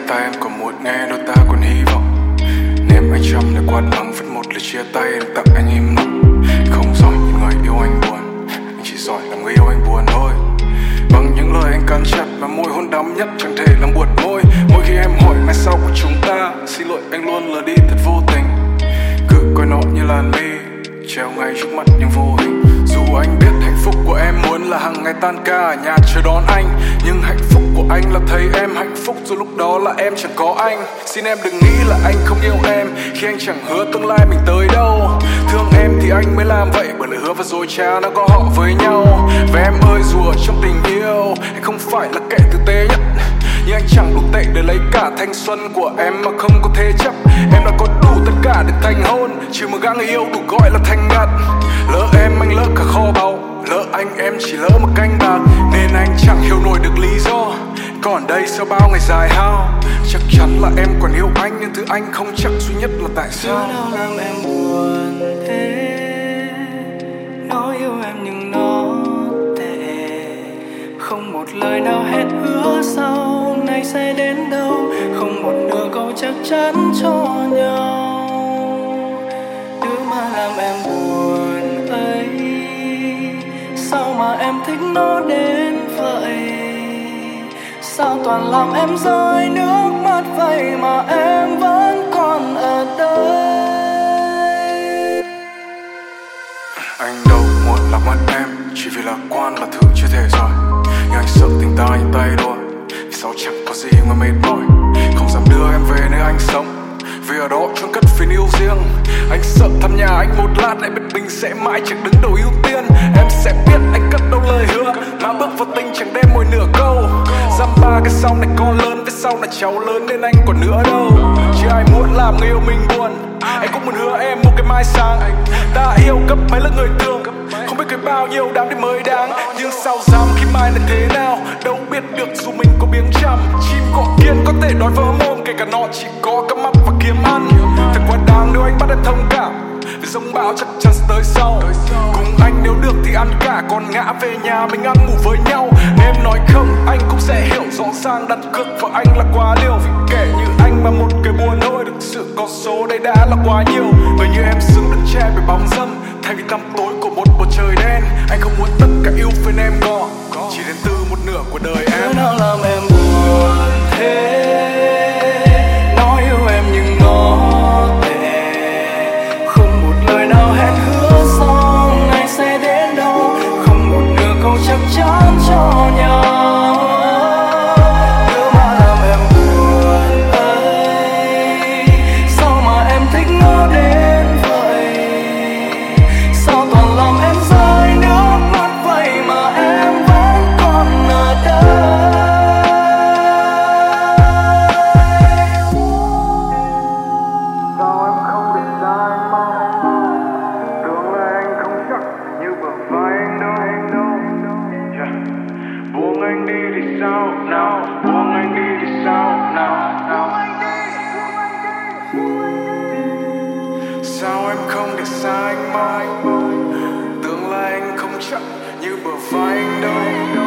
tai em còn muốn nghe, đôi ta còn hy vọng. Ném anh trăm để quát mắng, viết một lời chia tay để tặng anh im lặng. Không giỏi nhìn người yêu anh buồn, anh chỉ giỏi làm người yêu anh buồn thôi. Bằng những lời anh cắn chặt và môi hôn đắm nhất chẳng thể làm buột môi. Mỗi khi em hỏi ngày sau của chúng ta, xin lỗi anh luôn lờ đi thật vô tình. Cứ coi nó như làn mi treo ngay trước mắt nhưng vô hình. Dù anh biết hạnh phúc của em muốn là hàng ngày tan ca ở nhà chờ đón anh, nhưng hạnh phúc của anh là thấy em hạnh phúc rồi lúc đó là em chẳng có anh. Xin em đừng nghĩ là anh không yêu em khi anh chẳng hứa tương lai mình tới đâu. Thương em thì anh mới làm vậy, bởi lời hứa và dối trá nó có họ với nhau. Và em ơi dù ở trong tình yêu anh không phải là kẻ tử tế nhất, nhưng anh chẳng đủ tệ để lấy cả thanh xuân của em mà không có thế chấp. Em đã có đủ tất cả để thành hôn, chỉ một gã người yêu đủ gọi là thành ngặt. Lỡ em anh lỡ cả kho báu, lỡ anh em chỉ lỡ một canh bạc, nên anh chẳng hiểu nổi được lý do còn đây sau bao ngày dài hao. Chắc chắn là em còn yêu anh, nhưng thứ anh không chắc duy nhất là tại sao. Điều nào làm em buồn thế? Nó yêu em nhưng nó tệ, không một lời nào hẹn hứa sau này sẽ đến đâu, không một nửa câu chắc chắn cho nhau. Thứ mà làm em buồn ấy, sao mà em thích nó đến vậy? Sao toàn làm em rơi nước mắt vậy mà em vẫn còn ở đây? Anh đâu muộn lạc mất em, chỉ vì lạc quan là thứ chưa thể rồi. Nhưng anh sợ tình ta như tay đôi, vì sao chẳng có gì mà mệt mỏi. Không dám đưa em về nơi anh sống, vì ở đó chôn cất phiền yêu riêng. Anh sợ thăm nhà anh một lát lại biết mình sẽ mãi chẳng đứng đầu ưu tiên. Em sẽ biết anh cất đâu lời hứa mà bước vào tình chẳng đem mỗi nửa câu. Dăm ba cái sau này con lớn, với sau này cháu lớn nên anh còn nữa đâu. Chứ ai muốn làm người yêu mình buồn, anh cũng muốn hứa em một cái mai sáng. Ta yêu gấp mấy lần người thương, không biết cười bao nhiêu đám đêm mới đáng. Nhưng sao dám khi mai là thế nào, đâu biết được dù mình có biếng chăm. Chim cọ kiên có thể đói vỡ mồm, kể cả nó chỉ có cắm mắt và kiếm ăn. Thật quá đáng nếu anh bắt em thông cảm, vì giông bão chắc chắn sẽ tới sau. Cùng anh nếu được thì ăn cả, còn ngã về nhà mình ăn ngủ với nhau. Nếu em nói không anh cũng sẽ hiểu rõ ràng, đặt cược vào anh là quá liều. Vì kẻ như anh mà một cái buồn thôi, thực sự có số đây đã là quá nhiều. Người như em xứng được che bởi bóng dâm, thay vì tăm tối của một bầu trời đen. Anh không muốn tất cả yêu phiền em có, chỉ đến từ một nửa của đời em. Thứ nào làm em buồn thế? Nó yêu em nhưng nó tệ, không một lời nào hẹn hứa sau này sẽ đến đâu, không một nửa câu chắc chắn cho nhau. Thứ mà làm em buồn ấy, sao mà em thích nó đến vậy? Sao toàn làm em rơi nước mắt vậy mà em vẫn còn ở đây? Sao em không định ra anh mau, tương lai anh không chắc như bờ vai anh đâu. Yeah. Buông anh đi thì sao nào, buông anh đi thì sao nào. Sao em không để xa anh mau, tương lai anh không chắc như bờ vai anh đâu.